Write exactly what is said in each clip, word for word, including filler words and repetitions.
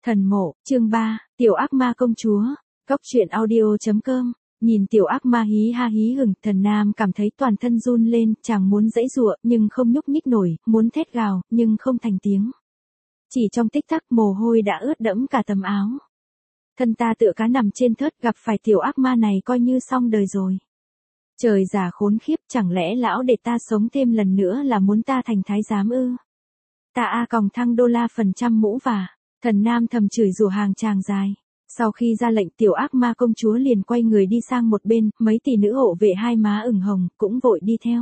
Thần mộ, chương ba, tiểu ác ma công chúa, góc truyện audio.com, nhìn tiểu ác ma hí ha hí hửng, thần nam cảm thấy toàn thân run lên, chàng muốn giãy giụa, nhưng không nhúc nhích nổi, muốn thét gào, nhưng không thành tiếng. Chỉ trong tích tắc mồ hôi đã ướt đẫm cả tấm áo. Thân ta tựa cá nằm trên thớt, gặp phải tiểu ác ma này coi như xong đời rồi. Trời già khốn khiếp, chẳng lẽ lão để ta sống thêm lần nữa là muốn ta thành thái giám ư? Ta a còng thăng đô la phần trăm mũ và. Thần nam thầm chửi rủa hàng tràng dài. Sau khi ra lệnh tiểu ác ma công chúa liền quay người đi sang một bên, mấy tỷ nữ hộ vệ hai má ửng hồng, cũng vội đi theo.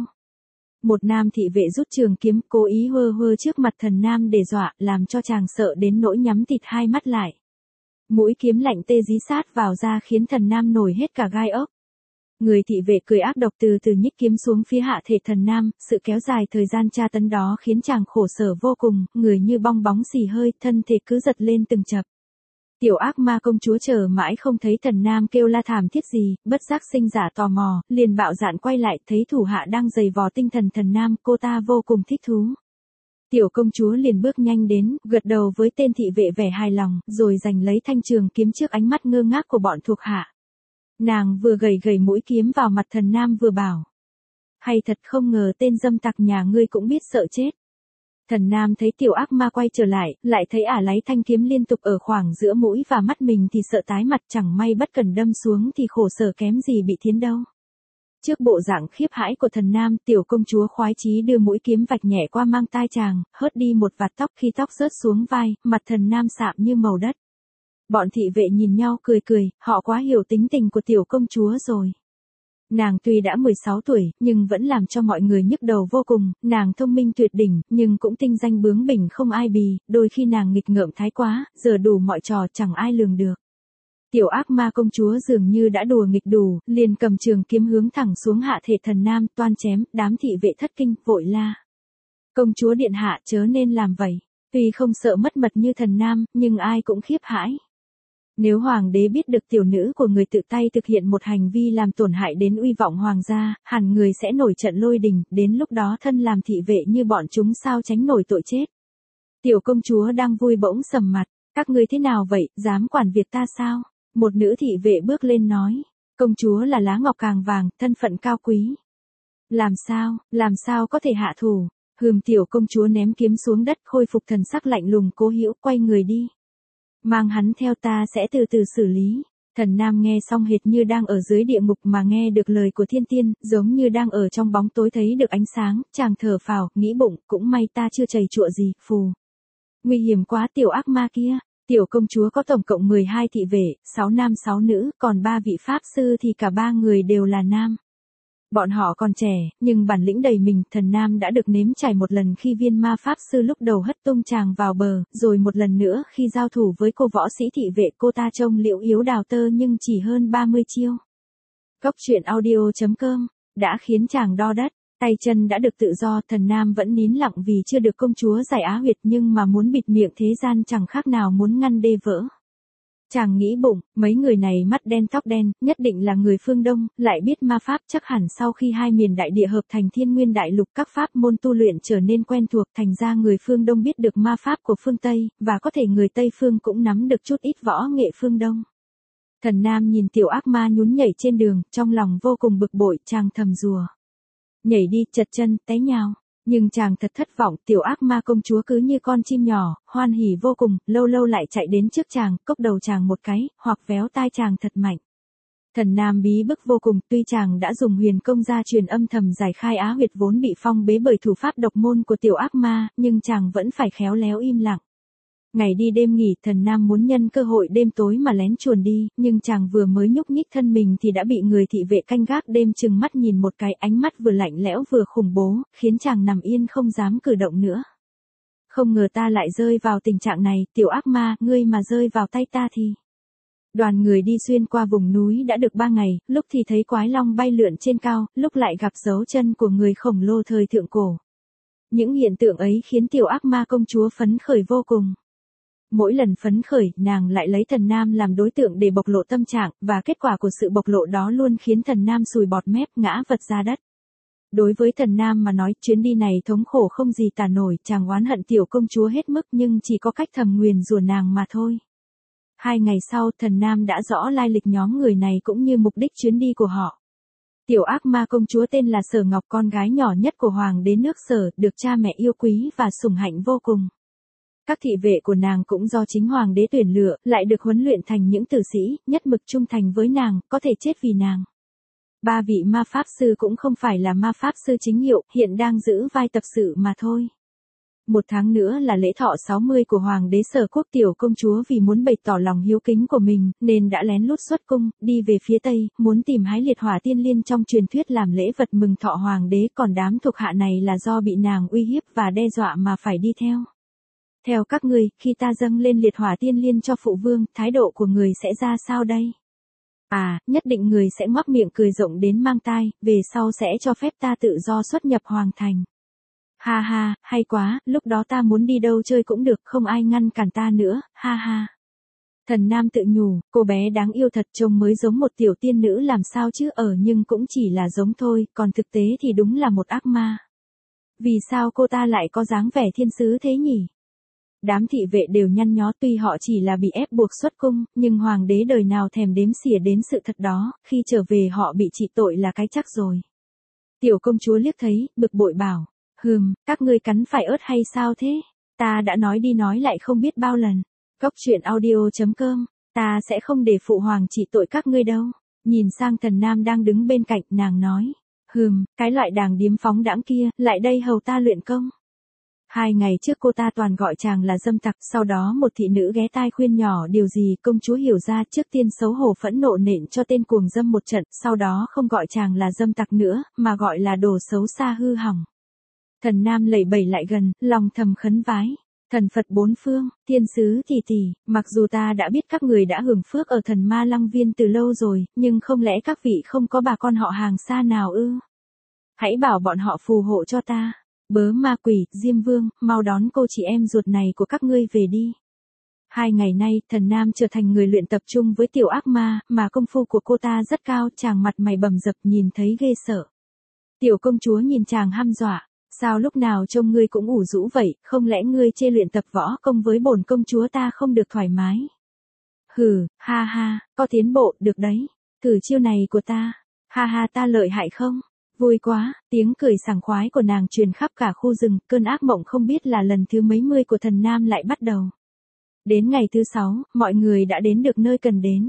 Một nam thị vệ rút trường kiếm, cố ý hơ hơ trước mặt thần nam để dọa, làm cho chàng sợ đến nỗi nhắm tịt hai mắt lại. Mũi kiếm lạnh tê dí sát vào da khiến thần nam nổi hết cả gai ốc. Người thị vệ cười ác độc từ từ nhích kiếm xuống phía hạ thể thần nam, sự kéo dài thời gian tra tấn đó khiến chàng khổ sở vô cùng, người như bong bóng xì hơi, thân thể cứ giật lên từng chập. Tiểu ác ma công chúa chờ mãi không thấy thần nam kêu la thảm thiết gì, bất giác sinh giả tò mò, liền bạo dạn quay lại, thấy thủ hạ đang giày vò tinh thần thần nam, cô ta vô cùng thích thú. Tiểu công chúa liền bước nhanh đến, gật đầu với tên thị vệ vẻ hài lòng, rồi giành lấy thanh trường kiếm trước ánh mắt ngơ ngác của bọn thuộc hạ. Nàng vừa gầy gầy mũi kiếm vào mặt thần nam vừa bảo. Hay thật không ngờ tên dâm tặc nhà ngươi cũng biết sợ chết. Thần nam thấy tiểu ác ma quay trở lại, lại thấy ả lấy thanh kiếm liên tục ở khoảng giữa mũi và mắt mình thì sợ tái mặt, chẳng may bất cẩn đâm xuống thì khổ sở kém gì bị thiến đâu. Trước bộ dạng khiếp hãi của thần nam, tiểu công chúa khoái chí đưa mũi kiếm vạch nhẹ qua mang tai chàng, hớt đi một vạt tóc, khi tóc rớt xuống vai, mặt thần nam sạm như màu đất. Bọn thị vệ nhìn nhau cười cười, họ quá hiểu tính tình của tiểu công chúa rồi. Nàng tuy đã mười sáu tuổi, nhưng vẫn làm cho mọi người nhức đầu vô cùng, nàng thông minh tuyệt đỉnh, nhưng cũng tinh danh bướng bỉnh không ai bì, đôi khi nàng nghịch ngợm thái quá, giờ đủ mọi trò chẳng ai lường được. Tiểu ác ma công chúa dường như đã đùa nghịch đủ, liền cầm trường kiếm hướng thẳng xuống hạ thể thần nam, toan chém, đám thị vệ thất kinh, vội la. Công chúa điện hạ chớ nên làm vậy, tuy không sợ mất mật như thần nam, nhưng ai cũng khiếp hãi. Nếu hoàng đế biết được tiểu nữ của người tự tay thực hiện một hành vi làm tổn hại đến uy vọng hoàng gia, hẳn người sẽ nổi trận lôi đình, đến lúc đó thân làm thị vệ như bọn chúng sao tránh nổi tội chết. Tiểu công chúa đang vui bỗng sầm mặt, các ngươi thế nào vậy, dám quản việc ta sao? Một nữ thị vệ bước lên nói, công chúa là lá ngọc càng vàng, thân phận cao quý. Làm sao, làm sao có thể hạ thủ? Hừm, tiểu công chúa ném kiếm xuống đất, khôi phục thần sắc lạnh lùng cố hữu, quay người đi. Mang hắn theo ta sẽ từ từ xử lý. Thần nam nghe xong hệt như đang ở dưới địa ngục mà nghe được lời của thiên tiên, giống như đang ở trong bóng tối thấy được ánh sáng, chàng thở phào, nghĩ bụng, cũng may ta chưa chầy chụa gì, phù. Nguy hiểm quá tiểu ác ma kia, tiểu công chúa có tổng cộng mười hai thị vệ, sáu nam sáu nữ, còn ba vị pháp sư thì cả ba người đều là nam. Bọn họ còn trẻ, nhưng bản lĩnh đầy mình, thần nam đã được nếm trải một lần khi viên ma pháp sư lúc đầu hất tung chàng vào bờ, rồi một lần nữa khi giao thủ với cô võ sĩ thị vệ, cô ta trông liễu yếu đào tơ nhưng chỉ hơn ba mươi chiêu. Góc truyện audio.com, đã khiến chàng đo đất, tay chân đã được tự do, thần nam vẫn nín lặng vì chưa được công chúa giải á huyệt nhưng mà muốn bịt miệng thế gian chẳng khác nào muốn ngăn đê vỡ. Chàng nghĩ bụng, mấy người này mắt đen tóc đen, nhất định là người phương Đông, lại biết ma pháp, chắc hẳn sau khi hai miền đại địa hợp thành thiên nguyên đại lục các pháp môn tu luyện trở nên quen thuộc, thành ra người phương Đông biết được ma pháp của phương Tây, và có thể người Tây phương cũng nắm được chút ít võ nghệ phương Đông. Thần nam nhìn tiểu ác ma nhún nhảy trên đường, trong lòng vô cùng bực bội, chàng thầm rùa. Nhảy đi, chật chân, té nhào. Nhưng chàng thật thất vọng, tiểu ác ma công chúa cứ như con chim nhỏ, hoan hỉ vô cùng, lâu lâu lại chạy đến trước chàng, cốc đầu chàng một cái, hoặc véo tai chàng thật mạnh. Thần nam bí bức vô cùng, tuy chàng đã dùng huyền công gia truyền âm thầm giải khai á huyệt vốn bị phong bế bởi thủ pháp độc môn của tiểu ác ma, nhưng chàng vẫn phải khéo léo im lặng. Ngày đi đêm nghỉ, thần nam muốn nhân cơ hội đêm tối mà lén chuồn đi, nhưng chàng vừa mới nhúc nhích thân mình thì đã bị người thị vệ canh gác đêm chừng mắt nhìn một cái, ánh mắt vừa lạnh lẽo vừa khủng bố, khiến chàng nằm yên không dám cử động nữa. Không ngờ ta lại rơi vào tình trạng này, tiểu ác ma, ngươi mà rơi vào tay ta thì... Đoàn người đi xuyên qua vùng núi đã được ba ngày, lúc thì thấy quái long bay lượn trên cao, lúc lại gặp dấu chân của người khổng lồ thời thượng cổ. Những hiện tượng ấy khiến tiểu ác ma công chúa phấn khởi vô cùng. Mỗi lần phấn khởi, nàng lại lấy thần nam làm đối tượng để bộc lộ tâm trạng, và kết quả của sự bộc lộ đó luôn khiến thần nam sùi bọt mép, ngã vật ra đất. Đối với thần nam mà nói, chuyến đi này thống khổ không gì tả nổi, chàng oán hận tiểu công chúa hết mức nhưng chỉ có cách thầm nguyền rủa nàng mà thôi. Hai ngày sau, thần nam đã rõ lai lịch nhóm người này cũng như mục đích chuyến đi của họ. Tiểu ác ma công chúa tên là Sở Ngọc, con gái nhỏ nhất của hoàng đế nước Sở, được cha mẹ yêu quý và sủng hạnh vô cùng. Các thị vệ của nàng cũng do chính hoàng đế tuyển lựa, lại được huấn luyện thành những tử sĩ, nhất mực trung thành với nàng, có thể chết vì nàng. Ba vị ma pháp sư cũng không phải là ma pháp sư chính hiệu, hiện đang giữ vai tập sự mà thôi. Một tháng nữa là lễ thọ sáu mươi của hoàng đế Sở Quốc. Tiểu công chúa vì muốn bày tỏ lòng hiếu kính của mình, nên đã lén lút xuất cung, đi về phía Tây, muốn tìm hái liệt hỏa tiên liên trong truyền thuyết làm lễ vật mừng thọ hoàng đế, còn đám thuộc hạ này là do bị nàng uy hiếp và đe dọa mà phải đi theo. Theo các ngươi, khi ta dâng lên liệt hỏa tiên liên cho phụ vương, thái độ của người sẽ ra sao đây? À, nhất định người sẽ ngoác miệng cười rộng đến mang tai, về sau sẽ cho phép ta tự do xuất nhập hoàng thành. Ha ha, hay quá, lúc đó ta muốn đi đâu chơi cũng được, không ai ngăn cản ta nữa, ha ha. Thần nam tự nhủ, cô bé đáng yêu thật, trông mới giống một tiểu tiên nữ làm sao chứ, ở nhưng cũng chỉ là giống thôi, còn thực tế thì đúng là một ác ma. Vì sao cô ta lại có dáng vẻ thiên sứ thế nhỉ? Đám thị vệ đều nhăn nhó, tuy họ chỉ là bị ép buộc xuất cung, nhưng hoàng đế đời nào thèm đếm xỉa đến sự thật đó, khi trở về họ bị trị tội là cái chắc rồi. Tiểu công chúa liếc thấy, bực bội bảo, hừm, các ngươi cắn phải ớt hay sao thế? Ta đã nói đi nói lại không biết bao lần. Cốc truyện audio chấm com, ta sẽ không để phụ hoàng trị tội các ngươi đâu. Nhìn sang thần nam đang đứng bên cạnh, nàng nói, hừm, cái loại đàng điếm phóng đãng kia, lại đây hầu ta luyện công. Hai ngày trước cô ta toàn gọi chàng là dâm tặc, sau đó một thị nữ ghé tai khuyên nhỏ điều gì, công chúa hiểu ra, trước tiên xấu hổ phẫn nộ nện cho tên cuồng dâm một trận, sau đó không gọi chàng là dâm tặc nữa, mà gọi là đồ xấu xa hư hỏng. Thần nam lẩy bẩy lại gần, lòng thầm khấn vái. Thần Phật bốn phương, thiên sứ tỷ tỷ, mặc dù ta đã biết các người đã hưởng phước ở thần ma lăng viên từ lâu rồi, nhưng không lẽ các vị không có bà con họ hàng xa nào ư? Hãy bảo bọn họ phù hộ cho ta. Bớ ma quỷ, Diêm Vương, mau đón cô chị em ruột này của các ngươi về đi. Hai ngày nay, thần nam trở thành người luyện tập trung với tiểu ác ma, mà công phu của cô ta rất cao, chàng mặt mày bầm dập nhìn thấy ghê sợ. Tiểu công chúa nhìn chàng hăm dọa, sao lúc nào trông ngươi cũng ủ rũ vậy, không lẽ ngươi chê luyện tập võ công với bổn công chúa ta không được thoải mái? Hừ, ha ha, có tiến bộ, được đấy, thử chiêu này của ta, ha ha ta lợi hại không? Vui quá, tiếng cười sảng khoái của nàng truyền khắp cả khu rừng, cơn ác mộng không biết là lần thứ mấy mươi của thần nam lại bắt đầu. Đến ngày thứ sáu, mọi người đã đến được nơi cần đến.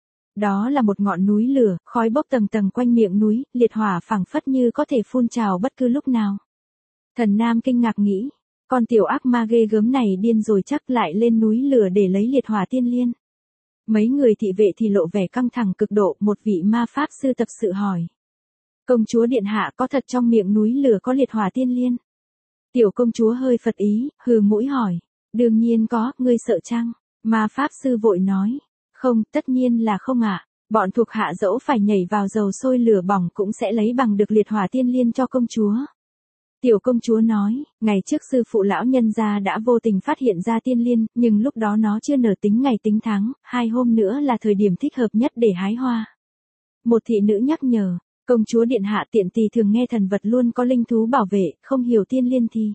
Đó là một ngọn núi lửa, khói bốc tầng tầng quanh miệng núi, liệt hỏa phảng phất như có thể phun trào bất cứ lúc nào. Thần nam kinh ngạc nghĩ, con tiểu ác ma ghê gớm này điên rồi chắc, lại lên núi lửa để lấy liệt hỏa tiên liên. Mấy người thị vệ thì lộ vẻ căng thẳng cực độ, một vị ma pháp sư tập sự hỏi. Công chúa điện hạ, có thật trong miệng núi lửa có liệt hỏa tiên liên? Tiểu công chúa hơi phật ý, hừ mũi hỏi. Đương nhiên có, ngươi sợ chăng? Ma pháp sư vội nói. Không, tất nhiên là không ạ. Bọn thuộc hạ dẫu phải nhảy vào dầu sôi lửa bỏng cũng sẽ lấy bằng được liệt hỏa tiên liên cho công chúa. Tiểu công chúa nói, ngày trước sư phụ lão nhân gia đã vô tình phát hiện ra tiên liên, nhưng lúc đó nó chưa nở tính ngày tính tháng, hai hôm nữa là thời điểm thích hợp nhất để hái hoa. Một thị nữ nhắc nhở. Công chúa điện hạ, tiện tỳ thường nghe thần vật luôn có linh thú bảo vệ, không hiểu tiên liên thì.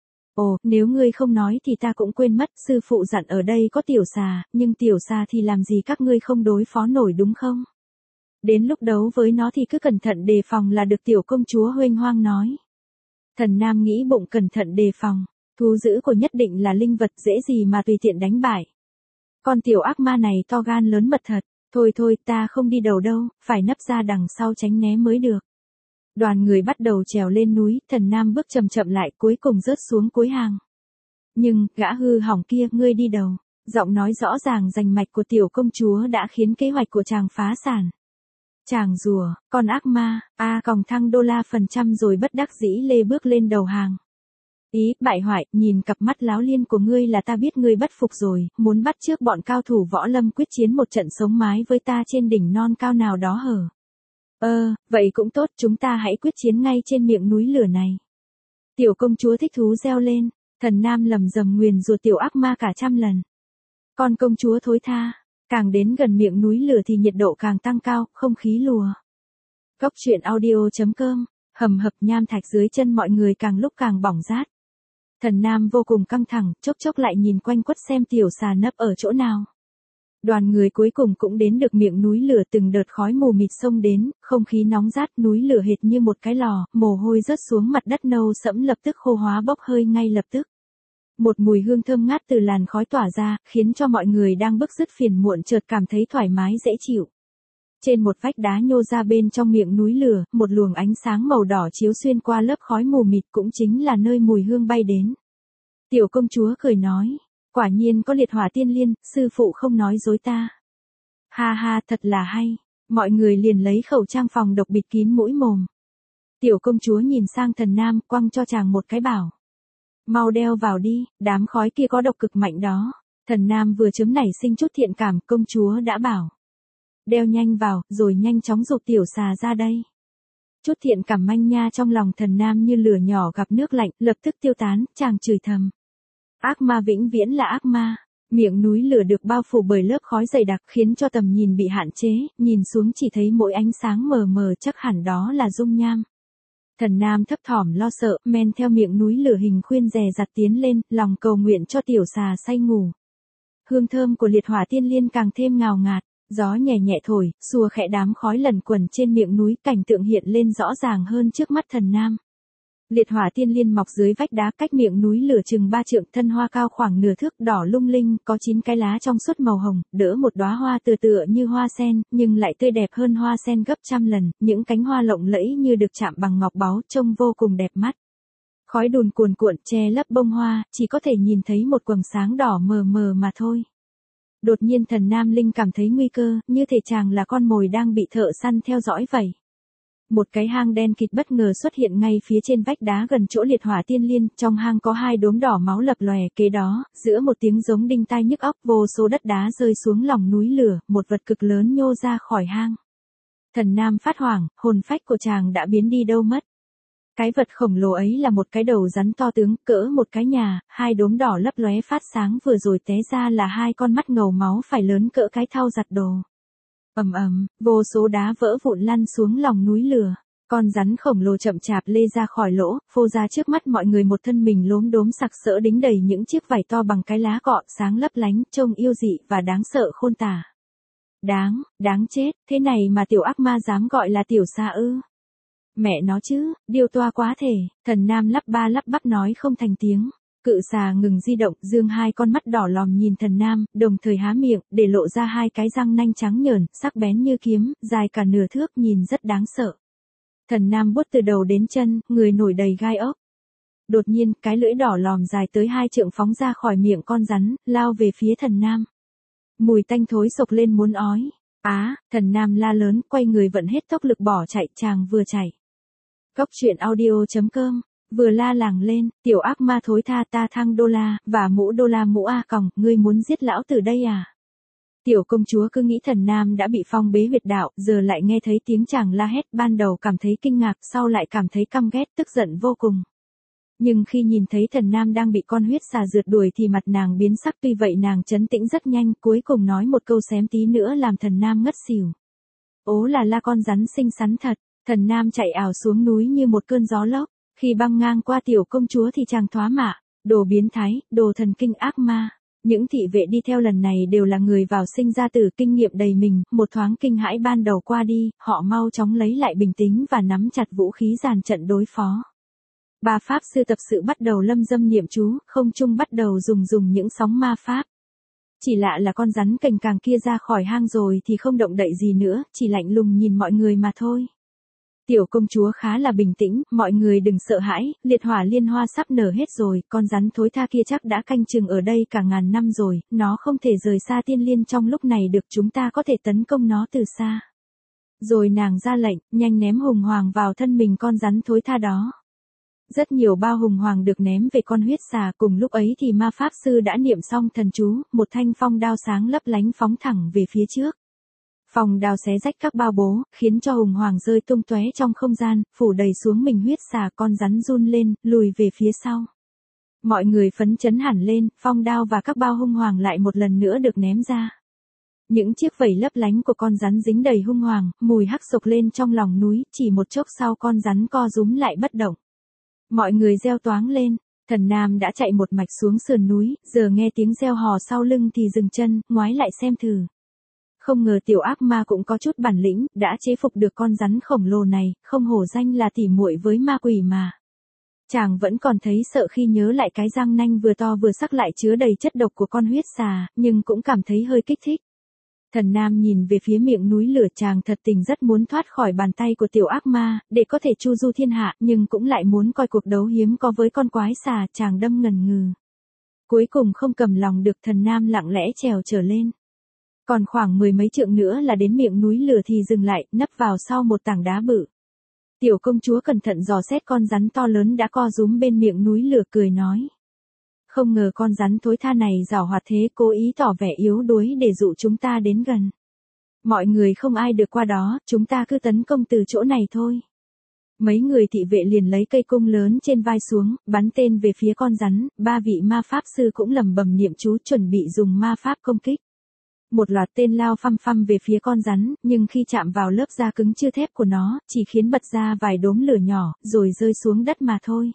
Ồ, nếu ngươi không nói thì ta cũng quên mất, sư phụ dặn ở đây có tiểu xà, nhưng tiểu xà thì làm gì các ngươi không đối phó nổi đúng không? Đến lúc đấu với nó thì cứ cẩn thận đề phòng là được, tiểu công chúa huênh hoang nói. Thần nam nghĩ bụng cẩn thận đề phòng, thú dữ của nhất định là linh vật dễ gì mà tùy tiện đánh bại. Con tiểu ác ma này to gan lớn mật thật. Thôi thôi, ta không đi đầu đâu, phải nấp ra đằng sau tránh né mới được. Đoàn người bắt đầu trèo lên núi, thần nam bước chậm chậm lại, cuối cùng rớt xuống cuối hàng. Nhưng, gã hư hỏng kia, ngươi đi đầu. Giọng nói rõ ràng rành mạch của tiểu công chúa đã khiến kế hoạch của chàng phá sản. Chàng rùa, con ác ma, a còng thăng đô la phần trăm rồi bất đắc dĩ lê bước lên đầu hàng. Ý, bại hoại, nhìn cặp mắt láo liên của ngươi là ta biết ngươi bất phục rồi, muốn bắt chước bọn cao thủ võ lâm quyết chiến một trận sống mái với ta trên đỉnh non cao nào đó hở. Ơ, vậy cũng tốt, chúng ta hãy quyết chiến ngay trên miệng núi lửa này. Tiểu công chúa thích thú reo lên, thần nam lầm rầm nguyền rủa tiểu ác ma cả trăm lần. Con công chúa thối tha, càng đến gần miệng núi lửa thì nhiệt độ càng tăng cao, không khí lùa. Cốc truyện audio chấm com, hầm hập nham thạch dưới chân mọi người càng lúc càng bỏng rát. Thần nam vô cùng căng thẳng, chốc chốc lại nhìn quanh quất xem tiểu xà nấp ở chỗ nào. Đoàn người cuối cùng cũng đến được miệng núi lửa, từng đợt khói mù mịt xông đến, không khí nóng rát, núi lửa hệt như một cái lò, mồ hôi rớt xuống mặt đất nâu sẫm lập tức khô hóa bốc hơi ngay lập tức. Một mùi hương thơm ngát từ làn khói tỏa ra, khiến cho mọi người đang bứt rứt phiền muộn chợt cảm thấy thoải mái dễ chịu. Trên một vách đá nhô ra bên trong miệng núi lửa, một luồng ánh sáng màu đỏ chiếu xuyên qua lớp khói mù mịt, cũng chính là nơi mùi hương bay đến. Tiểu công chúa cười nói, quả nhiên có liệt hỏa tiên liên, sư phụ không nói dối ta. Ha ha, thật là hay. Mọi người liền lấy khẩu trang phòng độc bịt kín mũi mồm. Tiểu công chúa nhìn sang Thần Nam, quăng cho chàng một cái bảo. Mau đeo vào đi, đám khói kia có độc cực mạnh đó. Thần Nam vừa chấm nảy sinh chút thiện cảm, công chúa đã bảo. Đeo nhanh vào, rồi nhanh chóng giục tiểu xà ra đây. Chút thiện cảm manh nha trong lòng Thần Nam như lửa nhỏ gặp nước lạnh, lập tức tiêu tán, chàng chửi thầm. Ác ma vĩnh viễn là ác ma. Miệng núi lửa được bao phủ bởi lớp khói dày đặc khiến cho tầm nhìn bị hạn chế, nhìn xuống chỉ thấy mỗi ánh sáng mờ mờ, chắc hẳn đó là dung nham. Thần Nam thấp thỏm lo sợ, men theo miệng núi lửa hình khuyên dè dặt tiến lên, lòng cầu nguyện cho tiểu xà say ngủ. Hương thơm của liệt hỏa tiên liên càng thêm ngào ngạt, gió nhẹ nhẹ thổi, xua khẽ đám khói lẩn quẩn trên miệng núi, cảnh tượng hiện lên rõ ràng hơn trước mắt Thần Nam. Liệt hỏa tiên liên mọc dưới vách đá cách miệng núi lửa chừng ba trượng, thân hoa cao khoảng nửa thước, đỏ lung linh, có chín cái lá trong suốt màu hồng, đỡ một đóa hoa tựa tựa như hoa sen, nhưng lại tươi đẹp hơn hoa sen gấp trăm lần, những cánh hoa lộng lẫy như được chạm bằng ngọc báu, trông vô cùng đẹp mắt. Khói đùn cuồn cuộn che lấp bông hoa, chỉ có thể nhìn thấy một quầng sáng đỏ mờ mờ mà thôi. Đột nhiên Thần Nam Linh cảm thấy nguy cơ, như thể chàng là con mồi đang bị thợ săn theo dõi vậy. Một cái hang đen kịt bất ngờ xuất hiện ngay phía trên vách đá gần chỗ liệt hỏa tiên liên, trong hang có hai đốm đỏ máu lập lòe, kế đó, giữa một tiếng giống đinh tai nhức óc, vô số đất đá rơi xuống lòng núi lửa, một vật cực lớn nhô ra khỏi hang. Thần Nam phát hoảng, hồn phách của chàng đã biến đi đâu mất. Cái vật khổng lồ ấy là một cái đầu rắn to tướng, cỡ một cái nhà, hai đốm đỏ lấp lóe phát sáng, vừa rồi té ra là hai con mắt ngầu máu phải lớn cỡ cái thau giặt đồ. Ầm ầm, vô số đá vỡ vụn lăn xuống lòng núi lửa. Con rắn khổng lồ chậm chạp lê ra khỏi lỗ, phô ra trước mắt mọi người một thân mình lốm đốm sặc sỡ đính đầy những chiếc vảy to bằng cái lá cọ, sáng lấp lánh, trông yêu dị và đáng sợ khôn tả. Đáng, đáng chết, thế này mà tiểu ác ma dám gọi là tiểu xà ư? Mẹ nó chứ, điêu toa quá thể. Thần Nam lắp ba lắp bắp nói không thành tiếng. Cự xà ngừng di động, dương hai con mắt đỏ lòm nhìn Thần Nam, đồng thời há miệng, để lộ ra hai cái răng nanh trắng nhờn, sắc bén như kiếm, dài cả nửa thước, nhìn rất đáng sợ. Thần Nam vuốt từ đầu đến chân, người nổi đầy gai ốc. Đột nhiên, cái lưỡi đỏ lòm dài tới hai trượng phóng ra khỏi miệng con rắn, lao về phía Thần Nam. Mùi tanh thối sộc lên muốn ói. Á, Thần Nam la lớn, quay người vận hết tốc lực bỏ chạy, chàng vừa chạy. Góc truyện audio chấm com vừa la làng lên, tiểu ác ma thối tha, ta thăng đô la, và mũ đô la mũ a còng, ngươi muốn giết lão tử đây à? Tiểu công chúa cứ nghĩ Thần Nam đã bị phong bế huyệt đạo, giờ lại nghe thấy tiếng chàng la hét, ban đầu cảm thấy kinh ngạc, sau lại cảm thấy căm ghét, tức giận vô cùng. Nhưng khi nhìn thấy Thần Nam đang bị con huyết xà rượt đuổi thì mặt nàng biến sắc, tuy vậy nàng trấn tĩnh rất nhanh, cuối cùng nói một câu xém tí nữa làm Thần Nam ngất xỉu. Ố là la con rắn xinh xắn thật. Thần Nam chạy ảo xuống núi như một cơn gió lốc, khi băng ngang qua tiểu công chúa thì chàng thoá mạ, đồ biến thái, đồ thần kinh ác ma. Những thị vệ đi theo lần này đều là người vào sinh ra tử, kinh nghiệm đầy mình, một thoáng kinh hãi ban đầu qua đi, họ mau chóng lấy lại bình tĩnh và nắm chặt vũ khí dàn trận đối phó. Ba pháp sư tập sự bắt đầu lâm dâm niệm chú, không trung bắt đầu dùng dùng những sóng ma pháp. Chỉ lạ là con rắn cành càng kia ra khỏi hang rồi thì không động đậy gì nữa, chỉ lạnh lùng nhìn mọi người mà thôi. Tiểu công chúa khá là bình tĩnh, mọi người đừng sợ hãi, liệt hỏa liên hoa sắp nở hết rồi, con rắn thối tha kia chắc đã canh chừng ở đây cả ngàn năm rồi, nó không thể rời xa tiên liên trong lúc này được, chúng ta có thể tấn công nó từ xa. Rồi nàng ra lệnh, nhanh ném hùng hoàng vào thân mình con rắn thối tha đó. Rất nhiều bao hùng hoàng được ném về con huyết xà, cùng lúc ấy thì ma pháp sư đã niệm xong thần chú, một thanh phong đao sáng lấp lánh phóng thẳng về phía trước. Phong đao xé rách các bao bố, khiến cho hùng hoàng rơi tung tóe trong không gian, phủ đầy xuống mình huyết xà, con rắn run lên, lùi về phía sau. Mọi người phấn chấn hẳn lên, phong đao và các bao hung hoàng lại một lần nữa được ném ra. Những chiếc vảy lấp lánh của con rắn dính đầy hung hoàng, mùi hắc sộc lên trong lòng núi, chỉ một chốc sau con rắn co rúm lại bất động. Mọi người reo toáng lên, Thần Nam đã chạy một mạch xuống sườn núi, giờ nghe tiếng reo hò sau lưng thì dừng chân, ngoái lại xem thử. Không ngờ tiểu ác ma cũng có chút bản lĩnh, đã chế phục được con rắn khổng lồ này, không hổ danh là tỉ muội với ma quỷ mà. Chàng vẫn còn thấy sợ khi nhớ lại cái răng nanh vừa to vừa sắc lại chứa đầy chất độc của con huyết xà, nhưng cũng cảm thấy hơi kích thích. Thần Nam nhìn về phía miệng núi lửa, chàng thật tình rất muốn thoát khỏi bàn tay của tiểu ác ma, để có thể chu du thiên hạ, nhưng cũng lại muốn coi cuộc đấu hiếm có với con quái xà, chàng đâm ngần ngừ. Cuối cùng không cầm lòng được, Thần Nam lặng lẽ trèo trở lên. Còn khoảng mười mấy trượng nữa là đến miệng núi lửa thì dừng lại, nấp vào sau một tảng đá bự. Tiểu công chúa cẩn thận dò xét con rắn to lớn đã co rúm bên miệng núi lửa, cười nói. Không ngờ con rắn thối tha này giàu hoạt thế, cố ý tỏ vẻ yếu đuối để dụ chúng ta đến gần. Mọi người không ai được qua đó, chúng ta cứ tấn công từ chỗ này thôi. Mấy người thị vệ liền lấy cây cung lớn trên vai xuống, bắn tên về phía con rắn, ba vị ma pháp sư cũng lầm bầm niệm chú chuẩn bị dùng ma pháp công kích. Một loạt tên lao phăm phăm về phía con rắn, nhưng khi chạm vào lớp da cứng chưa thép của nó, chỉ khiến bật ra vài đốm lửa nhỏ, rồi rơi xuống đất mà thôi.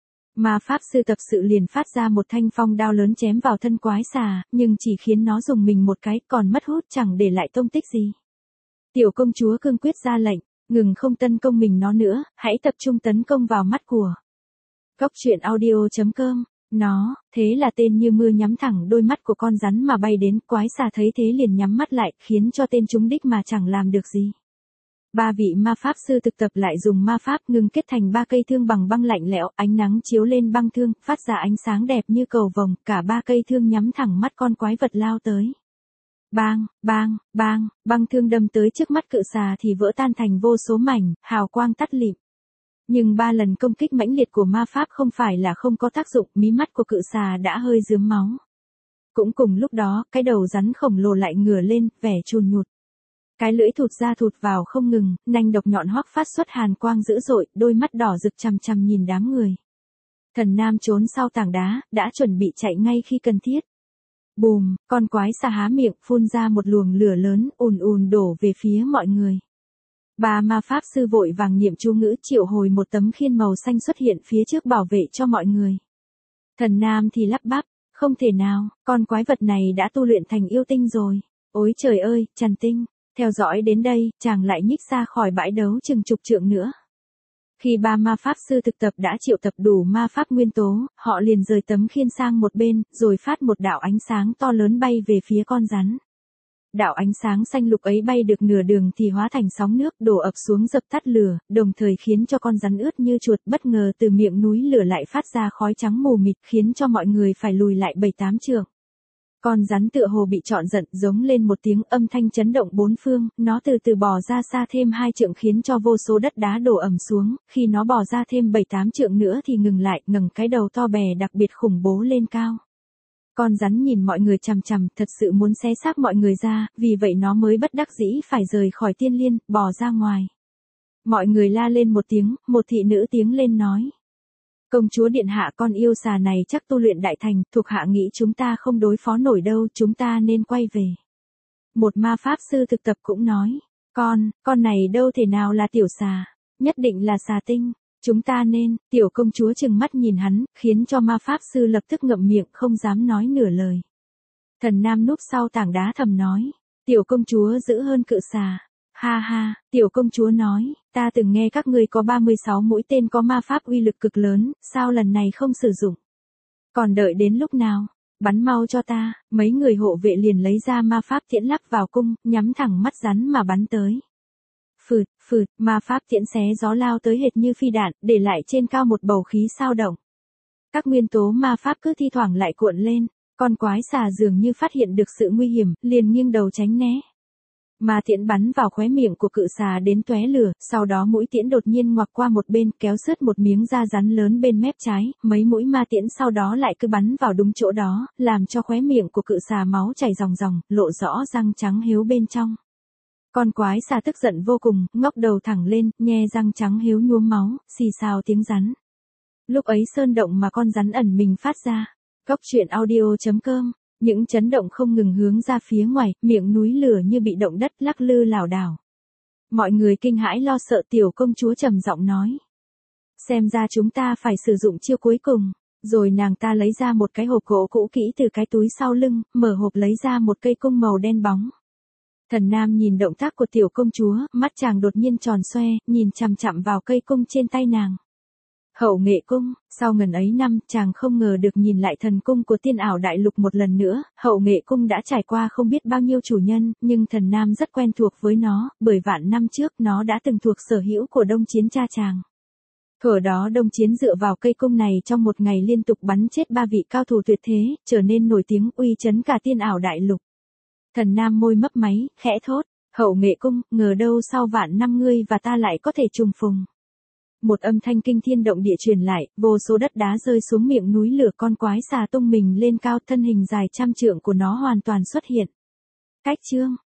Ma pháp sư tập sự liền phát ra một thanh phong đao lớn chém vào thân quái xà, nhưng chỉ khiến nó dùng mình một cái, còn mất hút chẳng để lại tông tích gì. Tiểu công chúa cương quyết ra lệnh, ngừng không tấn công mình nó nữa, hãy tập trung tấn công vào mắt của. Cốc truyện audio chấm com. Nó, thế là tên như mưa nhắm thẳng đôi mắt của con rắn mà bay đến, quái xà thấy thế liền nhắm mắt lại, khiến cho tên trúng đích mà chẳng làm được gì. Ba vị ma pháp sư thực tập lại dùng ma pháp ngưng kết thành ba cây thương bằng băng lạnh lẽo, ánh nắng chiếu lên băng thương, phát ra ánh sáng đẹp như cầu vồng, cả ba cây thương nhắm thẳng mắt con quái vật lao tới. Bang, bang, bang, băng thương đâm tới trước mắt cự xà thì vỡ tan thành vô số mảnh, hào quang tắt lịm. Nhưng ba lần công kích mãnh liệt của ma pháp không phải là không có tác dụng, mí mắt của cự xà đã hơi rướm máu. Cũng cùng lúc đó, cái đầu rắn khổng lồ lại ngửa lên, vẻ chun nhụt. Cái lưỡi thụt ra thụt vào không ngừng, nanh độc nhọn hoắc phát xuất hàn quang dữ dội, đôi mắt đỏ rực chằm chằm nhìn đám người. Thần Nam trốn sau tảng đá, đã chuẩn bị chạy ngay khi cần thiết. Bùm, con quái xà há miệng, phun ra một luồng lửa lớn, ùn ùn đổ về phía mọi người. Ba ma pháp sư vội vàng niệm chú ngữ, triệu hồi một tấm khiên màu xanh xuất hiện phía trước bảo vệ cho mọi người. Thần Nam thì lắp bắp, không thể nào, con quái vật này đã tu luyện thành yêu tinh rồi. Ôi trời ơi, Trần Tinh, theo dõi đến đây, chàng lại nhích ra khỏi bãi đấu chừng chục trượng nữa. Khi ba ma pháp sư thực tập đã triệu tập đủ ma pháp nguyên tố, họ liền rời tấm khiên sang một bên, rồi phát một đạo ánh sáng to lớn bay về phía con rắn. Đạo ánh sáng xanh lục ấy bay được nửa đường thì hóa thành sóng nước đổ ập xuống dập tắt lửa, đồng thời khiến cho con rắn ướt như chuột, bất ngờ từ miệng núi lửa lại phát ra khói trắng mù mịt, khiến cho mọi người phải lùi lại bảy tám trượng. Con rắn tựa hồ bị trọn giận, giống lên một tiếng, âm thanh chấn động bốn phương, nó từ từ bò ra xa thêm hai trượng khiến cho vô số đất đá đổ ầm xuống, khi nó bò ra thêm bảy tám trượng nữa thì ngừng lại, ngẩng cái đầu to bè đặc biệt khủng bố lên cao. Con rắn nhìn mọi người chằm chằm, thật sự muốn xé xác mọi người ra, vì vậy nó mới bất đắc dĩ phải rời khỏi tiên liên, bò ra ngoài. Mọi người la lên một tiếng, một thị nữ tiếng lên nói. Công chúa điện hạ, con yêu xà này chắc tu luyện đại thành, thuộc hạ nghĩ chúng ta không đối phó nổi đâu, chúng ta nên quay về. Một ma pháp sư thực tập cũng nói, con, con này đâu thể nào là tiểu xà, nhất định là xà tinh, chúng ta nên, tiểu công chúa trừng mắt nhìn hắn, khiến cho ma pháp sư lập tức ngậm miệng không dám nói nửa lời. Thần Nam núp sau tảng đá thầm nói, tiểu công chúa dữ hơn cự xà. Ha ha, tiểu công chúa nói, ta từng nghe các ngươi có ba mươi sáu mũi tên có ma pháp uy lực cực lớn, sao lần này không sử dụng? Còn đợi đến lúc nào? Bắn mau cho ta, mấy người hộ vệ liền lấy ra ma pháp tiễn lắp vào cung, nhắm thẳng mắt rắn mà bắn tới. Phượt, phượt, ma pháp tiễn xé gió lao tới hệt như phi đạn, để lại trên cao một bầu khí sao động. Các nguyên tố ma pháp cứ thi thoảng lại cuộn lên, con quái xà dường như phát hiện được sự nguy hiểm, liền nghiêng đầu tránh né. Ma tiễn bắn vào khóe miệng của cự xà đến tóe lửa, sau đó mũi tiễn đột nhiên ngoặc qua một bên, kéo sứt một miếng da rắn lớn bên mép trái, mấy mũi ma tiễn sau đó lại cứ bắn vào đúng chỗ đó, làm cho khóe miệng của cự xà máu chảy ròng ròng, lộ rõ răng trắng hiếu bên trong. Con quái xà tức giận vô cùng, ngóc đầu thẳng lên, nhe răng trắng hiếu nhuốm máu, xì xào tiếng rắn. Lúc ấy sơn động mà con rắn ẩn mình phát ra. Cốc truyện audio chấm com. Những chấn động không ngừng hướng ra phía ngoài, miệng núi lửa như bị động đất lắc lư lảo đảo. Mọi người kinh hãi lo sợ, tiểu công chúa trầm giọng nói. Xem ra chúng ta phải sử dụng chiêu cuối cùng. Rồi nàng ta lấy ra một cái hộp gỗ cũ kỹ từ cái túi sau lưng, mở hộp lấy ra một cây cung màu đen bóng. Thần Nam nhìn động tác của tiểu công chúa, mắt chàng đột nhiên tròn xoe, nhìn chằm chằm vào cây cung trên tay nàng. Hậu nghệ cung, sau ngần ấy năm, chàng không ngờ được nhìn lại thần cung của tiên ảo đại lục một lần nữa, hậu nghệ cung đã trải qua không biết bao nhiêu chủ nhân, nhưng thần Nam rất quen thuộc với nó, bởi vạn năm trước nó đã từng thuộc sở hữu của Đông Chiến cha chàng. Thuở đó Đông Chiến dựa vào cây cung này trong một ngày liên tục bắn chết ba vị cao thủ tuyệt thế, trở nên nổi tiếng uy chấn cả tiên ảo đại lục. Thần Nam môi mấp máy, khẽ thốt, hậu nghệ cung, ngờ đâu sau vạn năm ngươi và ta lại có thể trùng phùng. Một âm thanh kinh thiên động địa truyền lại, vô số đất đá rơi xuống miệng núi lửa, con quái xà tung mình lên cao, thân hình dài trăm trượng của nó hoàn toàn xuất hiện. Cách chương